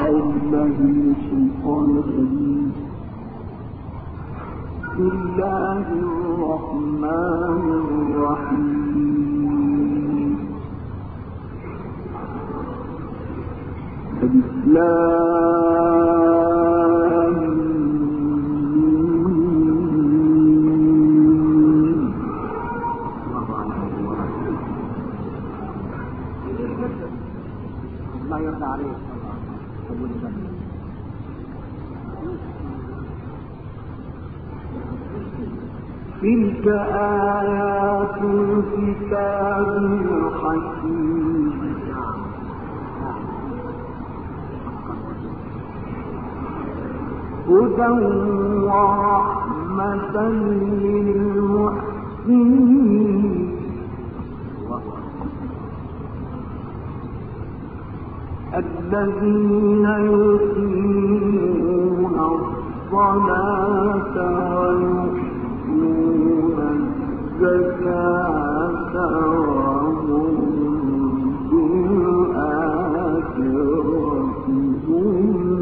بالله من الشيطان الرجيم. بسم الله الرحمن الرحيم. الله يرضى عليك. تلك آيات الكتاب الحكيم هدى ورحمة للمحسنين الذين يقيمون الصلاة ويؤتون الزكاة وهم بالآخرة هم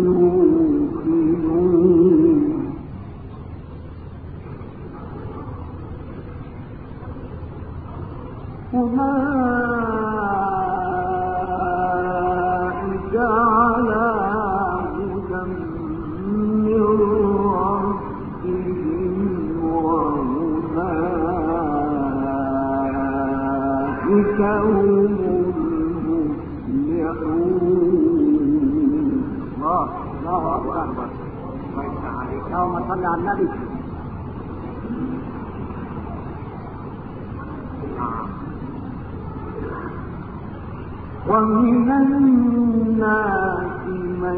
يوقنون أولئك على هدى من ربهم وأولئك هم المفلحون. الله أكبر. اللهم صل على النبي. ومن الناس من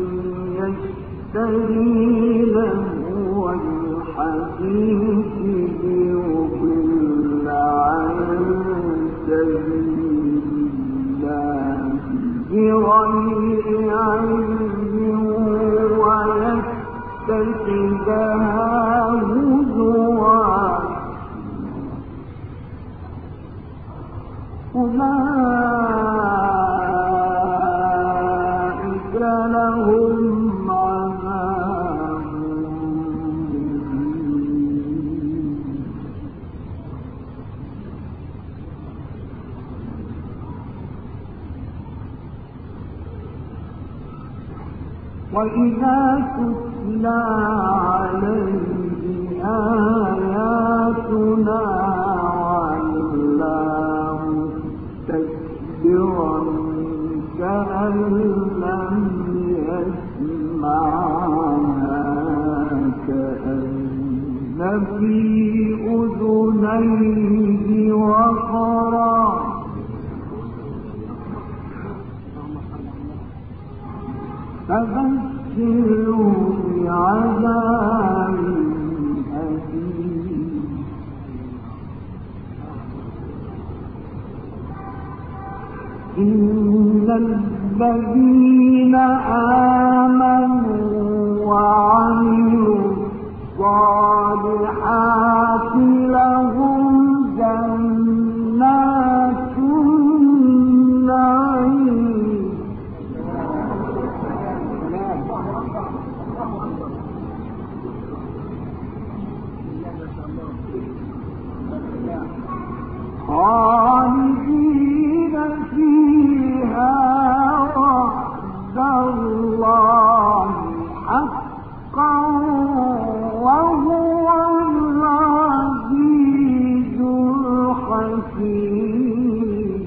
يشتري لهو الحديث ليضل عن سبيل الله بغير علم ويتخذها هزوا أولئك لهم عذاب مهين. وإذا تتلى عليه آياتنا كأن لم يسمعها كأن في أذنيه وقرا فبشره بعذاب أليم. إن الذين آمنوا وعملوا الصالحات لهم جنات النعيم خالدين فيها وعد الله حقا وهو العزيز الحكيم.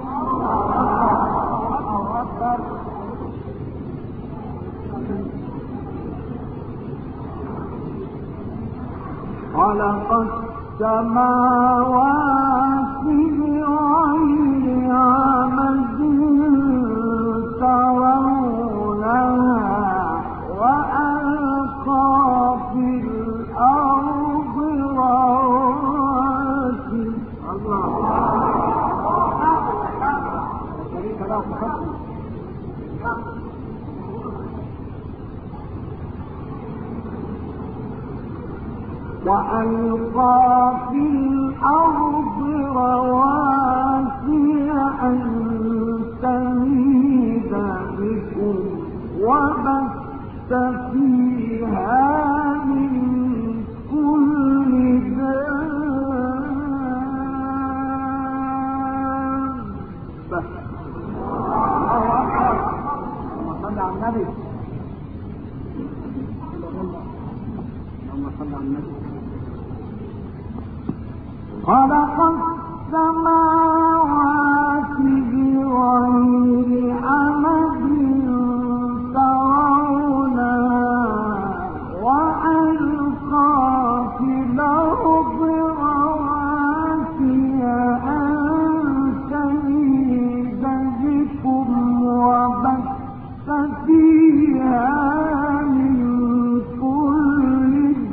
خلق السماوات بغير عمد ترونها وألقى في الأرض رواسي وألقى في الأرض رواسي أن تميد بكم وبث فيها من كل دابة. اللهم صل على النبي. اللهم صل على النبي. خلق السماوات بغير عمد ترونها وألقى في الأرض رواسي أن تميد بكم وبث فيها من كل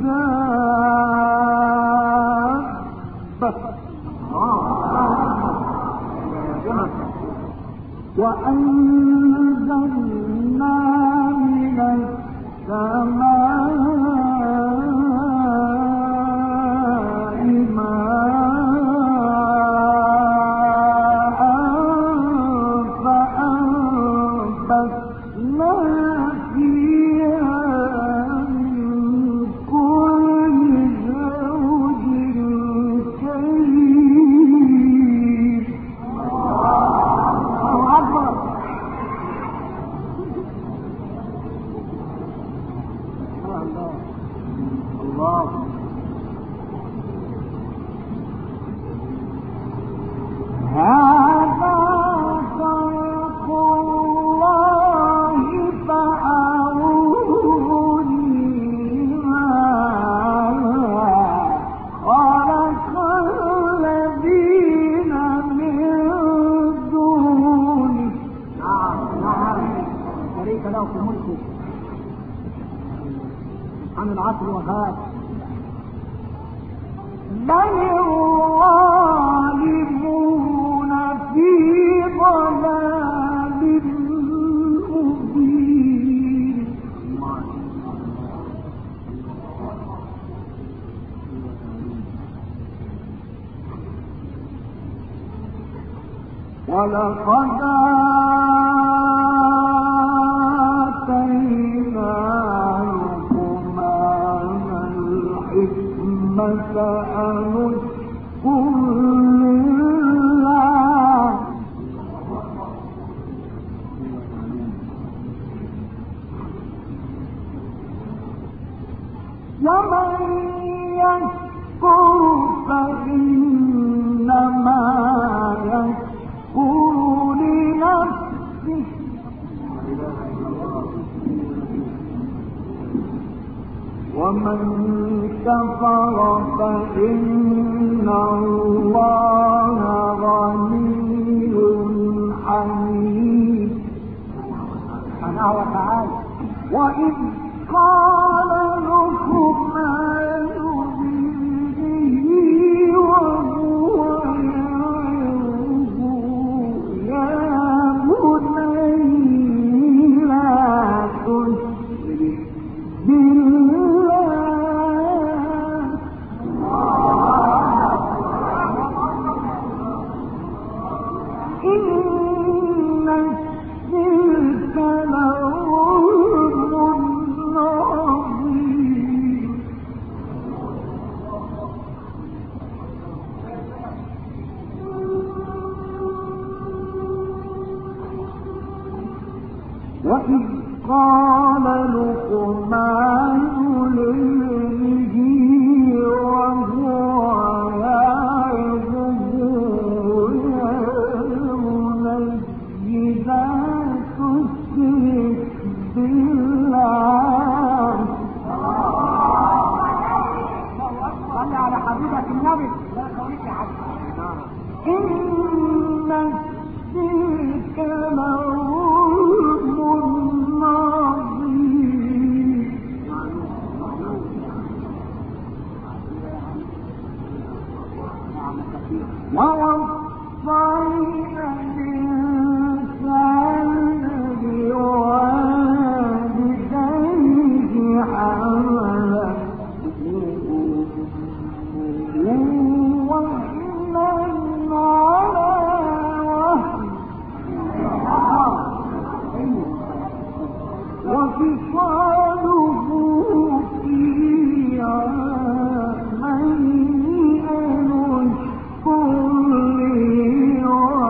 دابة وأنزلنا من السماء ماء فأنبتنا فيها من كل زوج كريم. هذا خلق الله فأروني ماذا خلق الذين من دونه. شريك له في ملكه عن العصر وفات. بل الظالمون في ضلال مبين. ولقد آتينا لقمان الحكمة أن اشكر لله. ومن يشكر فإنما يشكر لنفسه ومن كفر فإن الله غني حميد سبحانه وتعالى. وإذ قال لقمان لابنه وهو يعظه يا بني لا تشرك بالله إن الشرك لظلم عظيم. وإذ قال لقمان لابنه وهو يعظه يا بني لا تشرك بالله. صل على حبيبك النبي. إن الشرك لظلم عظيم. وفصاله في عامين أن اشكر لي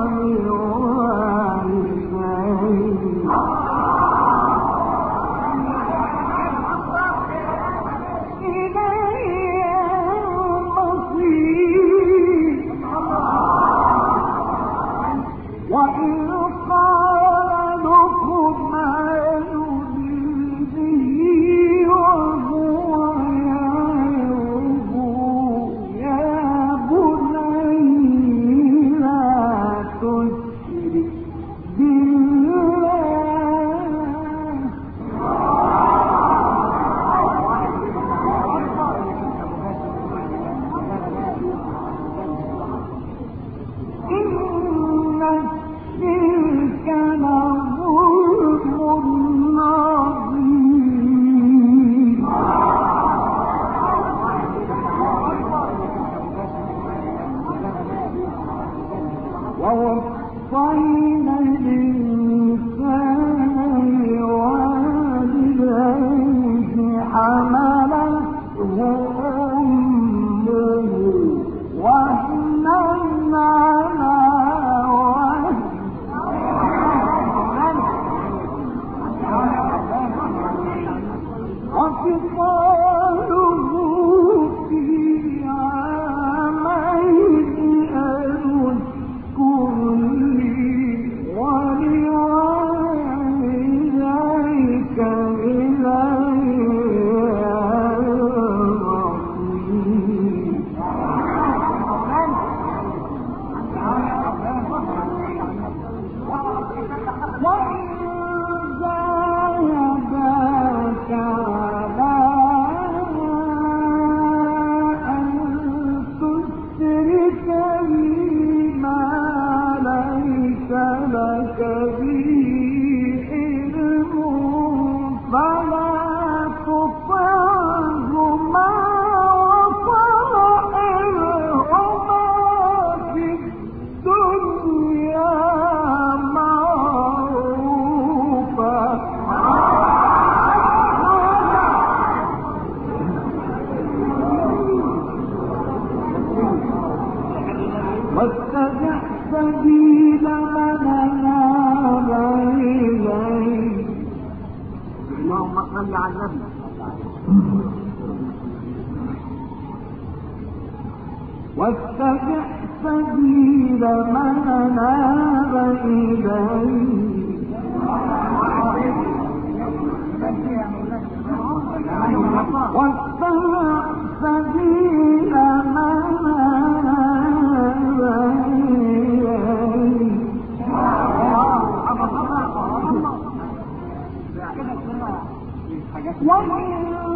ولوالديك وإن قال لقمان به وهو يعظه يا بني لا تشرك بالله إن الشرك لظلم عظيم ووصينا الإنسان بوالديه حملته أمه وهنا على وهن وفصاله في عامين أن اشكر لي ولوالديك إلي وإن جاهداك على أن تشرك بي ما ليس لك به علم فلا تطعهما وصاحبهما في الدنيا معروفا واتبع سبيل من أناب إليه اللهم صل على النبي. واتبع سبيل من أناب إليه واتبع سبيل من أناب إليه وإن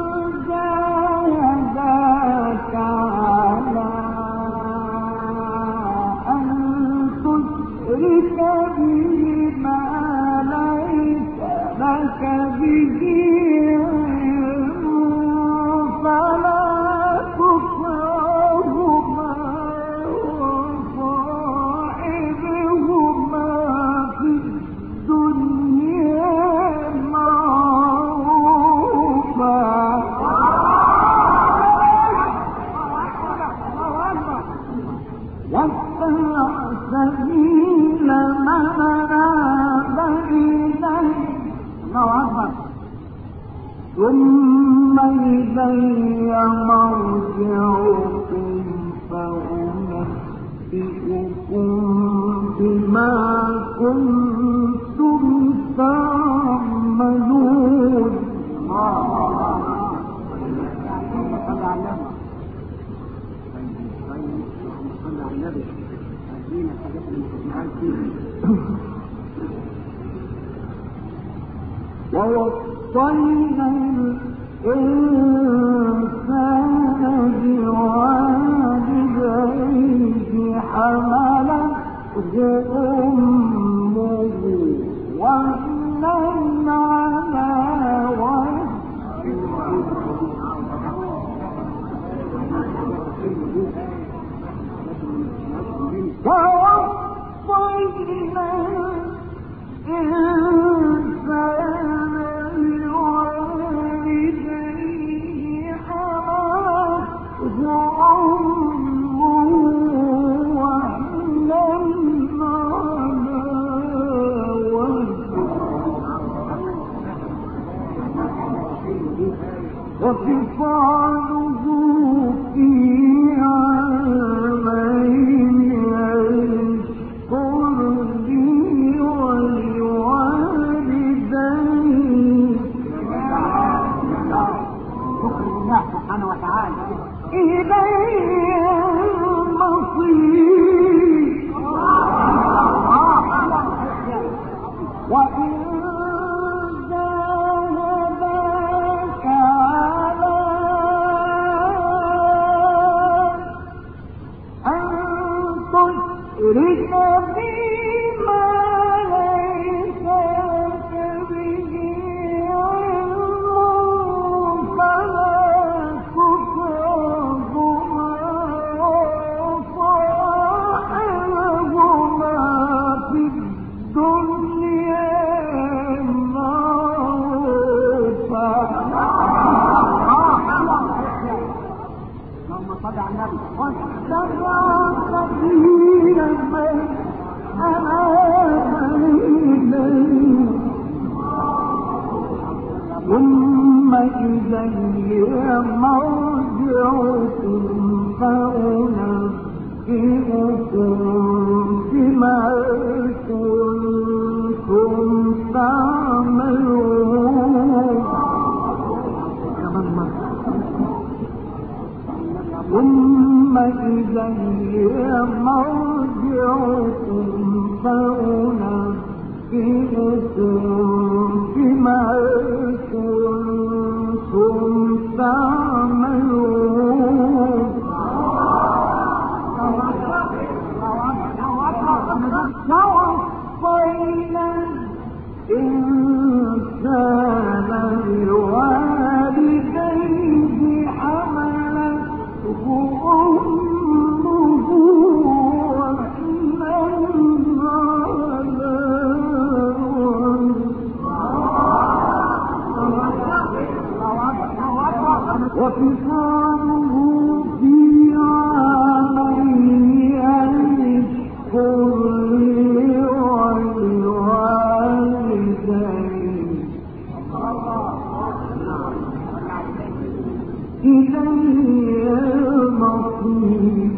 جاهداك على أن تشرك بي ما ليس لك به علم فلا تطعهما وصاحبهما في الدنيا معروفا واتبع سبيل من أناب إليه ثم إلي مرجعكم فأنبئكم بما كنتم تعملون ووصينا الإنسان بوالديه حملته أمه وهنا على وهن ووصينا الإنسان وفصاله في عامين يشكر لي ولوالديه شكر لله سبحانه وتعالى. إليه المصير وإن جاهداك على أن تشرك بي ما ليس لك به علم فلا تطعهما وصاحبهما في الدنيا معروفا. اللهم صل على النبي. واتبع سبيل من أناب إليه ثم إلي مرجعكم فأنبئكم بما كنتم تعملون. ثم إلي مرجعكم فأنبئكم بما كنتم تعملون. ووصينا الإنسان بوالديه حملته أمه وحنا على وفصاله في عامين أن اشكر لي ولوالديه إليه المصير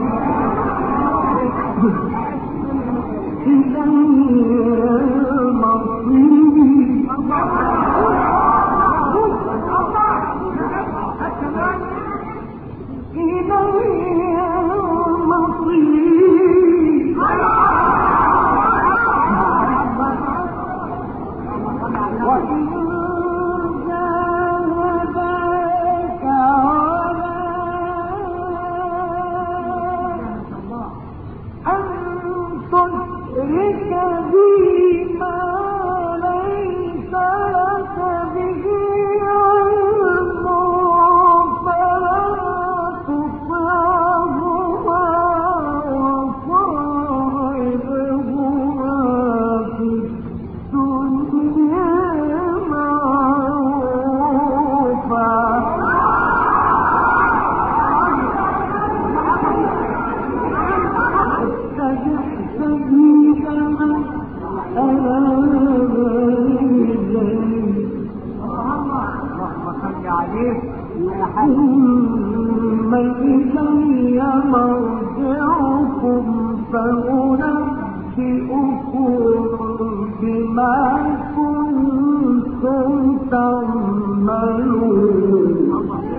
ثم إلي مرجعكم فأنبئكم بما كنتم تعملون.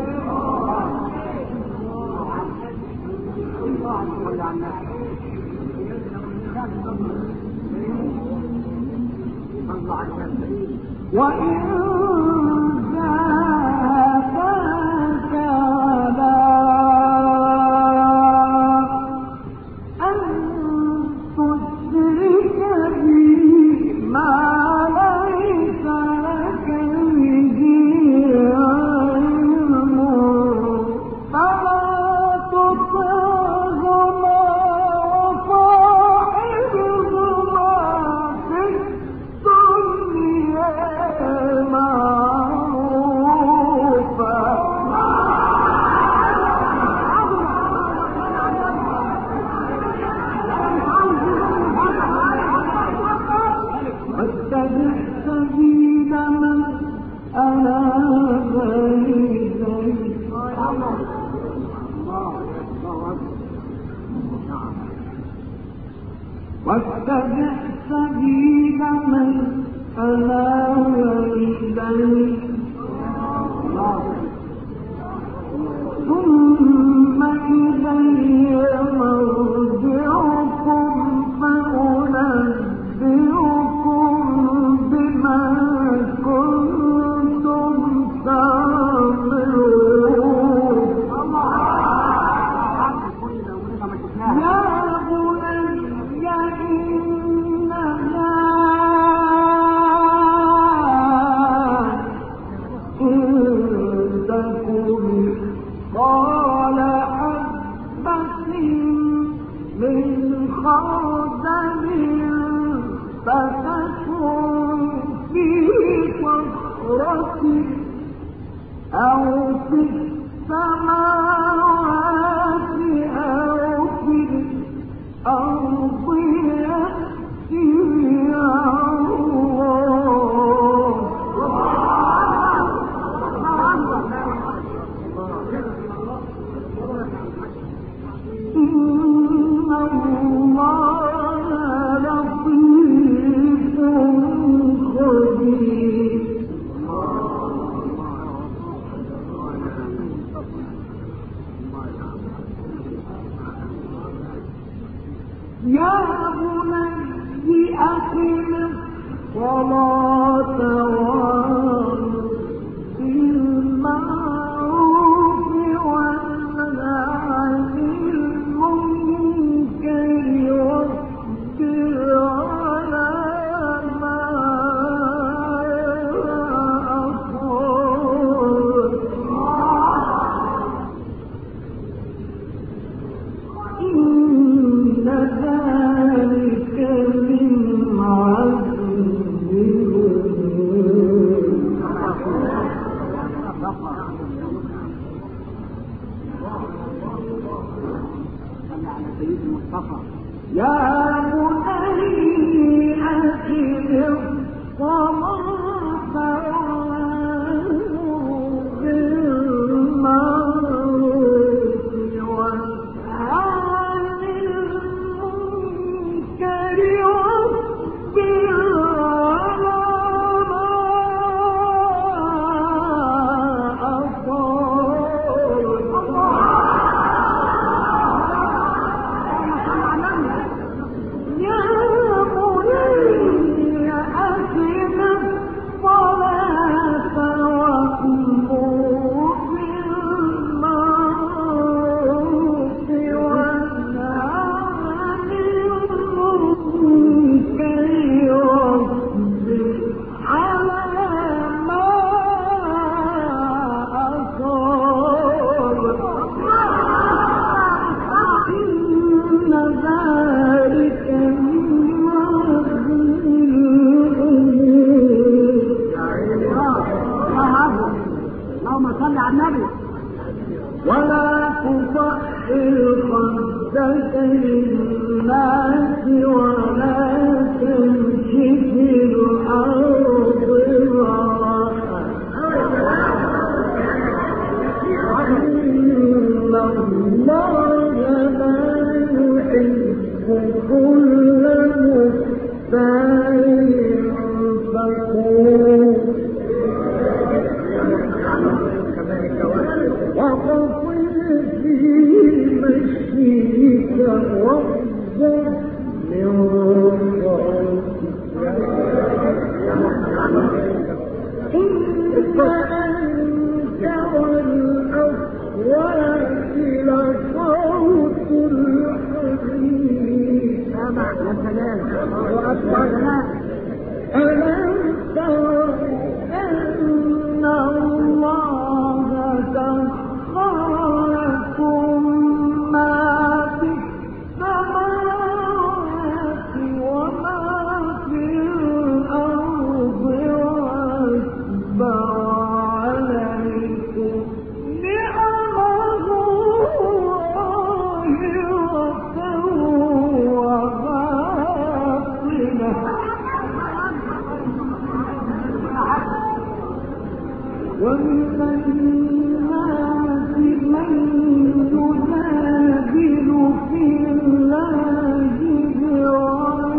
وإن جاءك على أن تشرك بي ما ليس لك به علم فلا تطعهما وصاحبهما في الدنيا معروفا. واتبع سبيل من أناب إليه ثم إلي مرجعكم فأنبئكم بما كنتم تعملون يا بني إنها إن تكن قال حبة من خردل فتكن في صخرة أو في السماوات أو في الأرض يأتي إن الله لطيف خبير يا بني أقم الصلاة وأمر بالمعروف وانه عن المنكر واصبر على ما أصابك إن ذلك من عزم الأمور يا بني أقم الصلاة وأمر بالمعروف وانه عن المنكر واصبر على ما ولا تصحر خدك للناس ولا تمش في الأرض مرحا إن الله لا يحب كل مختال فخور وقصد في مشيك واغضب من صوتك إن أنت والأصوات لصوت الحديد ألم تر أن الله سخر لكم ما في السماوات وما في الأرض وأسبغ عليكم نعمه ظاهرة وباطنة ومن الناس من يجادل في الله بغير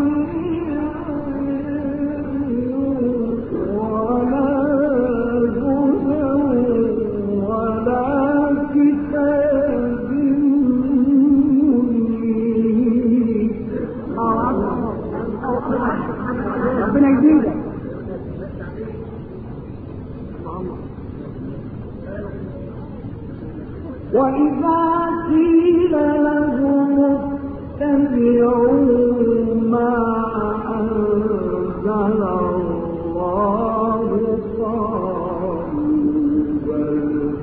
وإذا قيل لهم اتبعوا ما أنزل الله قالوا بل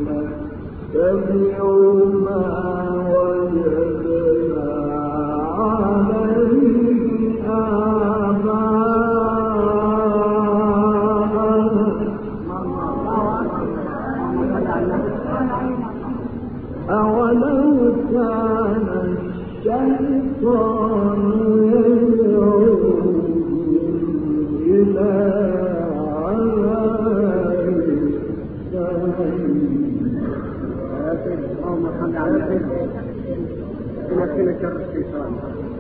نتبع ما وجدنا عليه آباءنا أولو كان الشيطان يدعوهم إلى عذاب السعير. اللهم صل على سيدنا محمد شر الشيطان.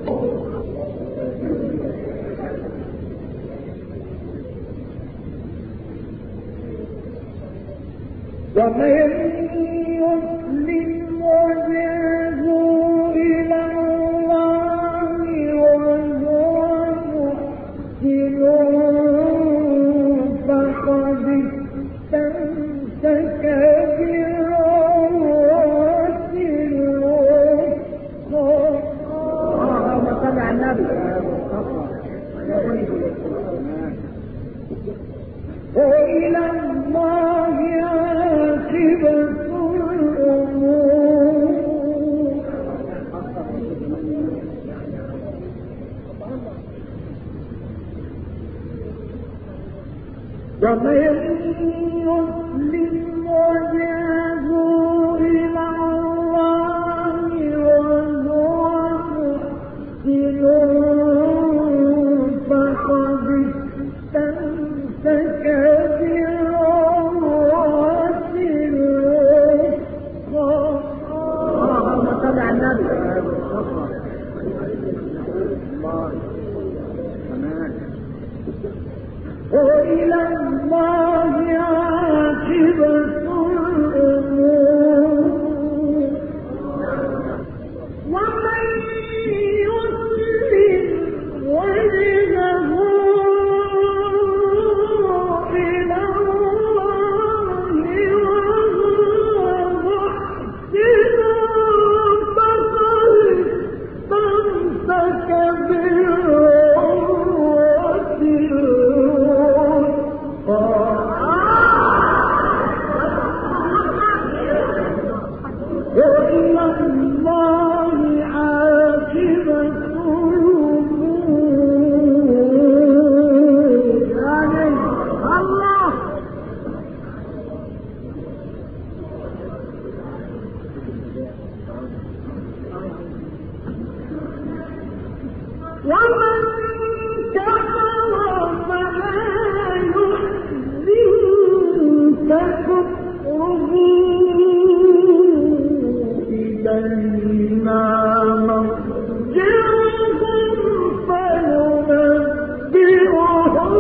ومن يسلم وجهه إلى الله وهو محسن فقد استمسك بالعروة الوثقى. اللهم صل على النبي. وإلى الله عاقبة الأمور. ومن يسلم وجهه إلى الله وهو محسن فقد استمسك بالعروة الوثقى. اللهم صل على النبي. وإلى الله عاقبة الأمور. ومن يسلم وجهه إلى الله وهو محسن فقد استمسك بالعروة وإلى الله عاقبة الأمور. الله. ومن كفر فلا يحزنك كفره إلينا مرجعهم فننبئهم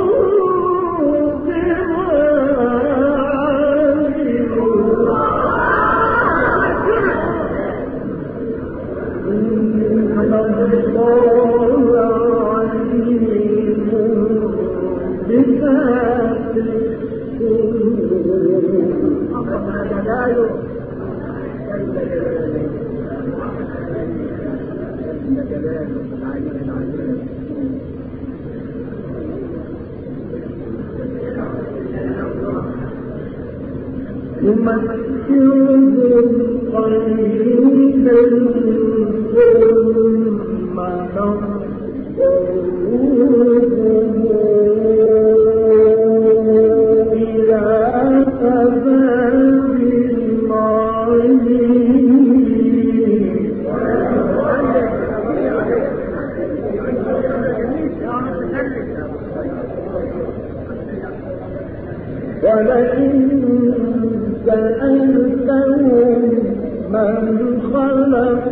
بما يمثلهم قليلا ثم نضطرهم إلى عذاب ولئن سألتهم من خلق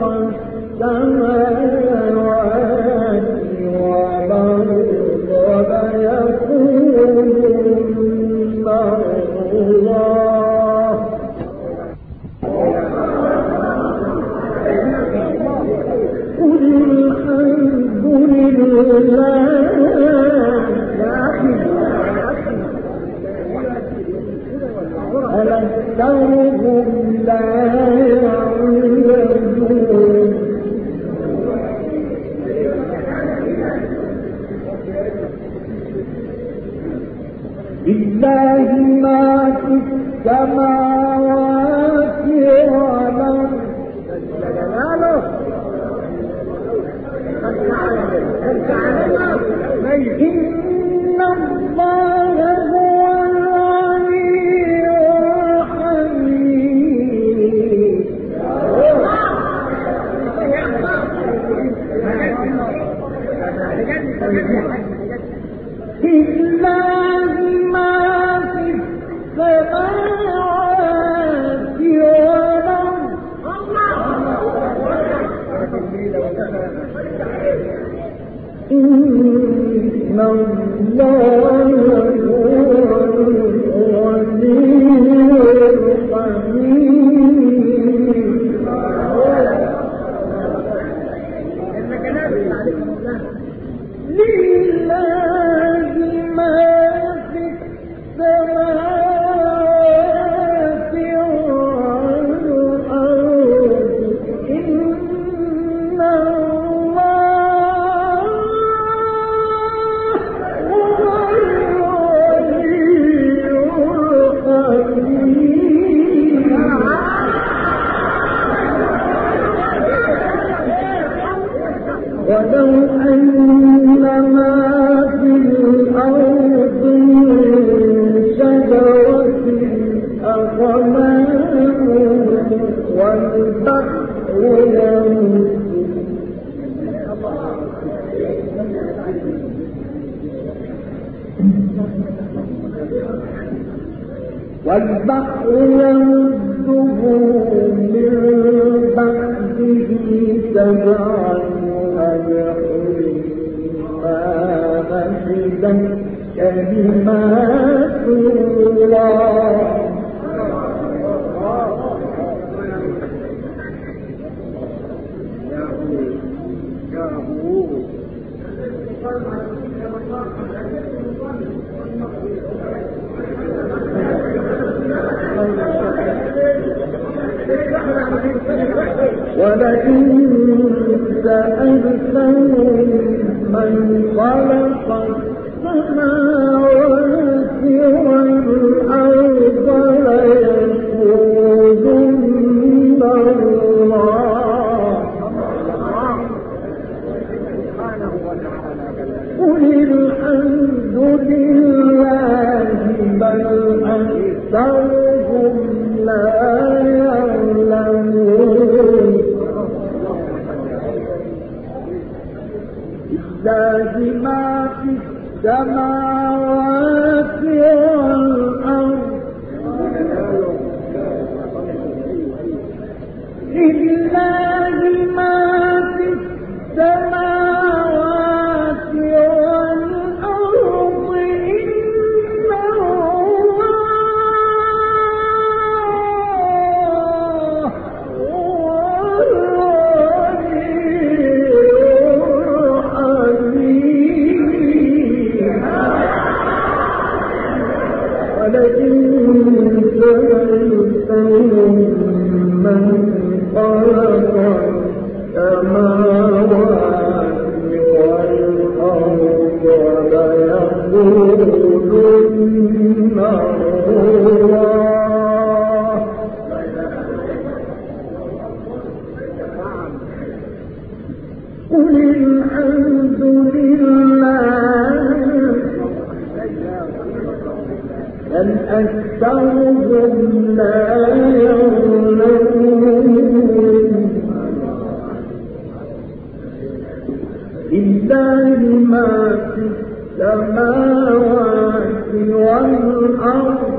السماوات والأرض ليقولن الله. قل الحمد لله. أكثرهم لا يعلمون لله ما في السماوات والأرض إن الله هو العلي الحميد لله ما في السماوات والأرض إن الله هو الغني الحميد لله ما في السماوات والأرض إن ولو أن ما في الأرض من شجرة أقلام والبحر يمده من بعده سبعا كلمات الله ولئن سألتهم من خلق السماوات والأرض ليقولن الله قل الحمد لله بل أكثرهم لا يعلمون لله ما في السماوات والأرض لله ما في السماوات والأرض إن الله هو ولئن سألتهم من خلق السماوات والأرض ليقولن الله قل الحمد لله بل أكثرهم لا يعلمون لله ما في السماوات والأرض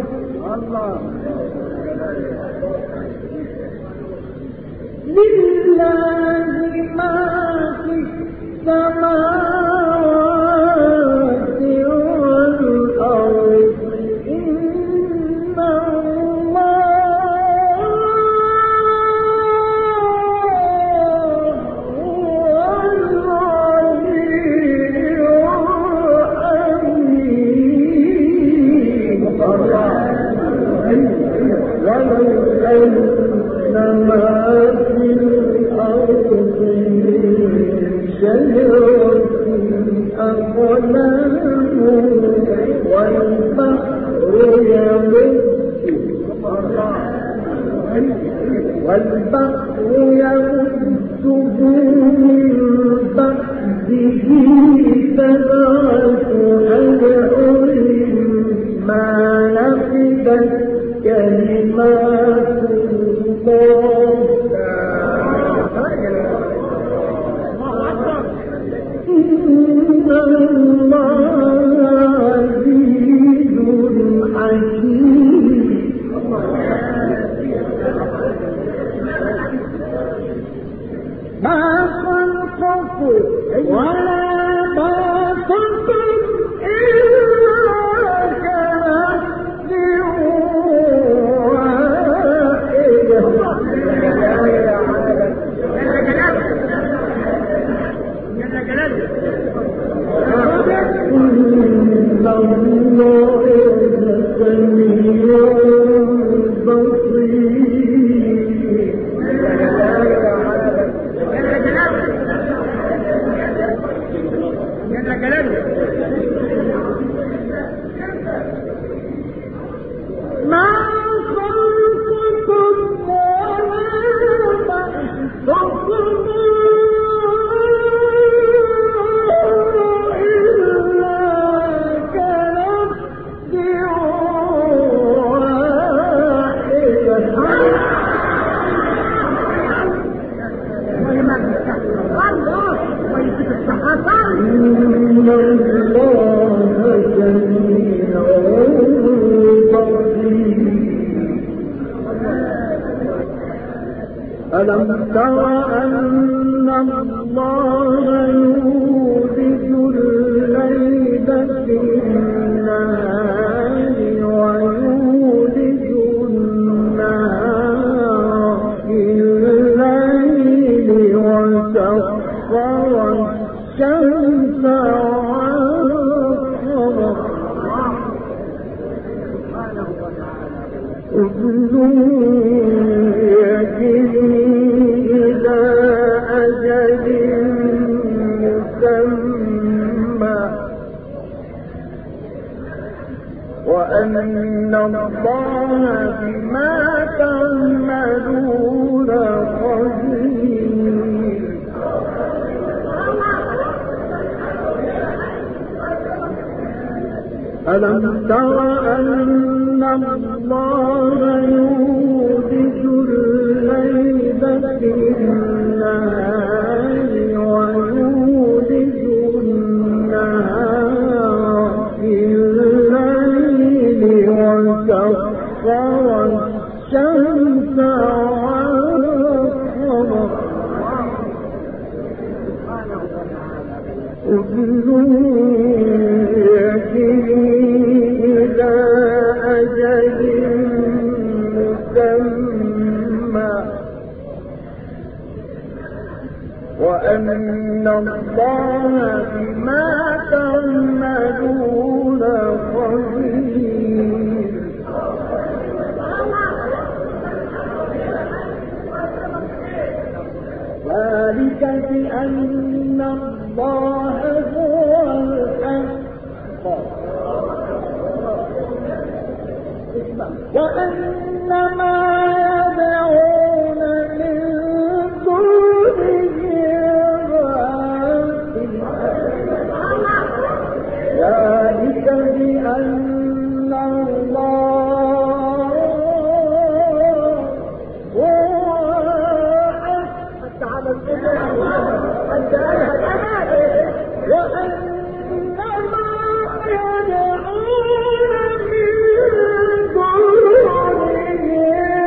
لله ما في السماوات والأرض والبحر يمده من بعده سبعة أبحر ما نفدت كلمات الله إن الله عزيز حكيم. ما خلقكم ولا بعثكم إلا كنفس واحدة. إن الله سميع بصير. ما خلقكم ولا بعثكم إلا كنفس واحدة. إن الله سميع ألم تر أن الله يولج الليل في النهار ويولج النهار في الليل وسخر الشمس والقمر كل إلى أجل مسمى وأن الله بما تعملون خبير. ألم تر أن الله يولج الليل في النهار ويولج النهار في الليل وسخر الشمس والقمر كل إلى أجل مسمى وأن الله بما تعملون خبير. ذلك بأن الله هو الحق وأن ما يدعون من دونه باطل. ذلك بأن الله هو الحق وأن ما يدعون من دونه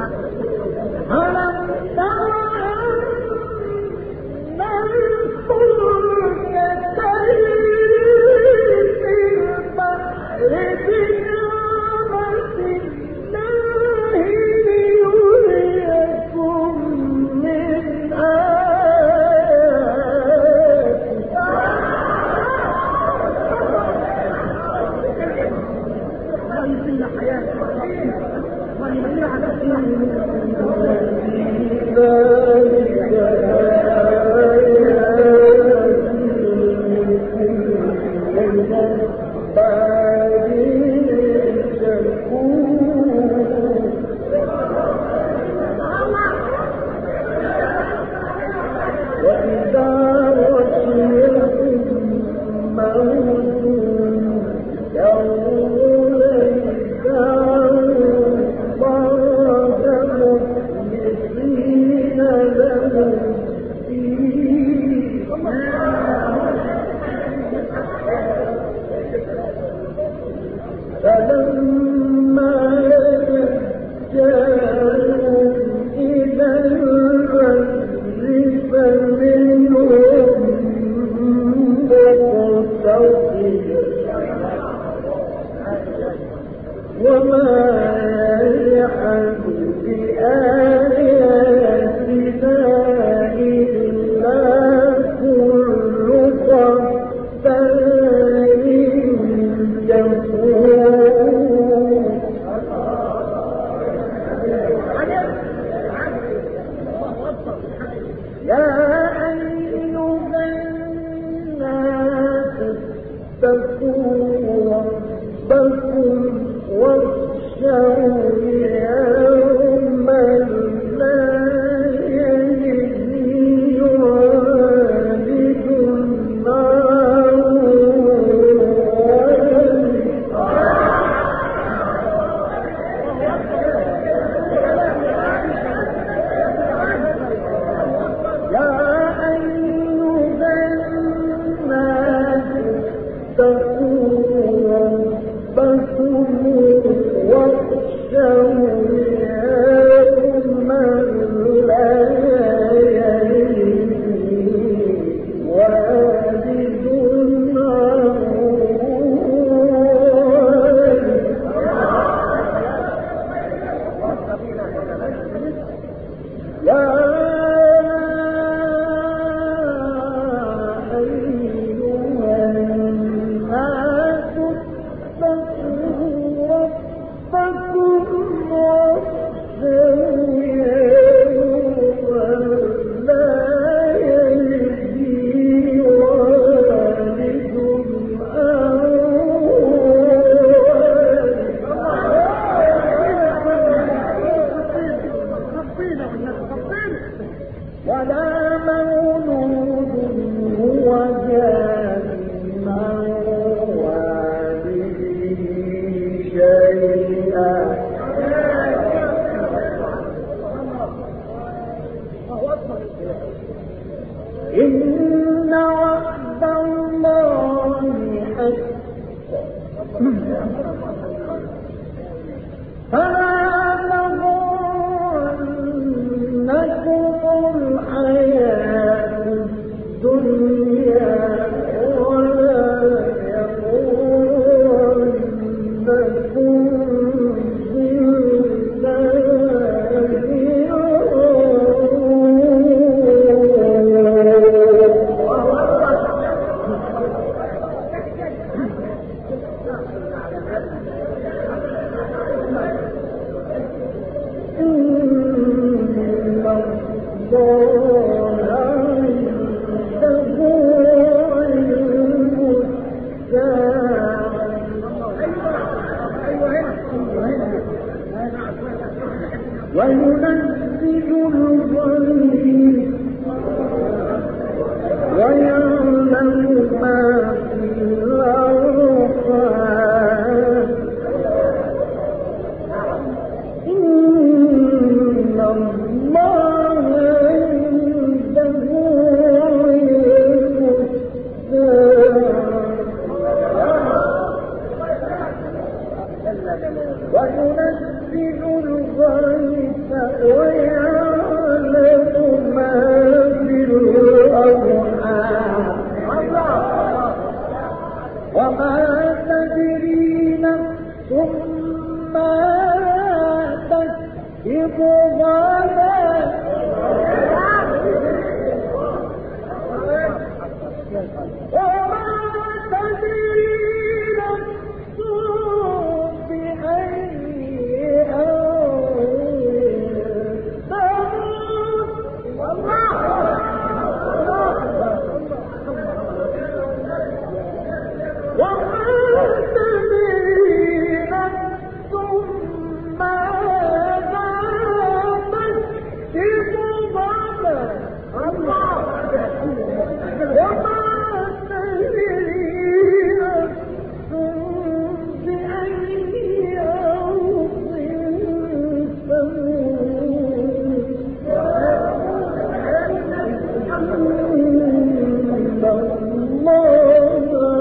وينزل وينزل الغيث ويعلم ما في الأرحام وما تدري نفس ما تكسب غدا وما تدري نفس بأي أرض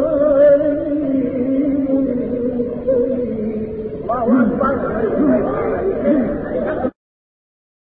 الله أكبر.